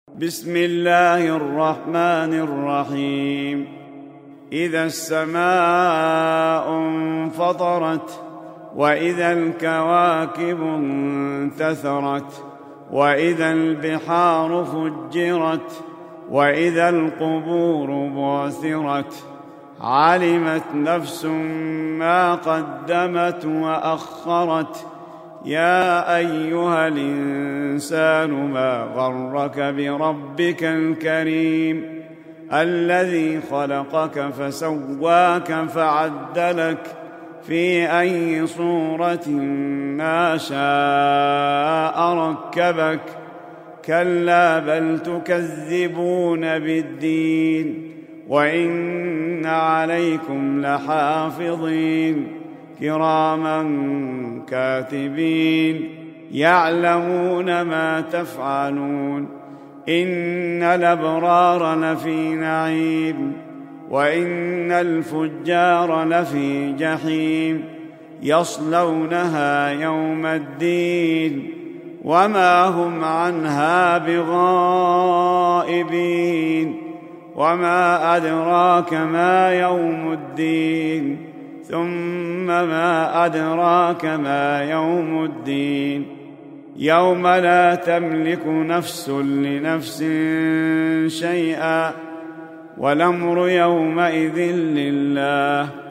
بسم الله الرحمن الرحيم. إذا السماء انفطرت وإذا الكواكب انتثرت وإذا البحار فجرت وإذا القبور بعثرت علمت نفس ما قدمت وأخرت يا أيها الإنسان ما غرك بربك الكريم الذي خلقك فسواك فعدلك في أي صورة ما شاء ركبك كلا بل تكذبون بالدين وإن عليكم لحافظين كراما كاتبين يعلمون ما تفعلون إن الأبرار لفي نعيم وإن الفجار لفي جحيم يصلونها يوم الدين وما هم عنها بغائبين وما أدراك ما يوم الدين ثم ما أدراك ما يوم الدين يوم لا تملك نفس لنفس شيئا والأمر يومئذ لله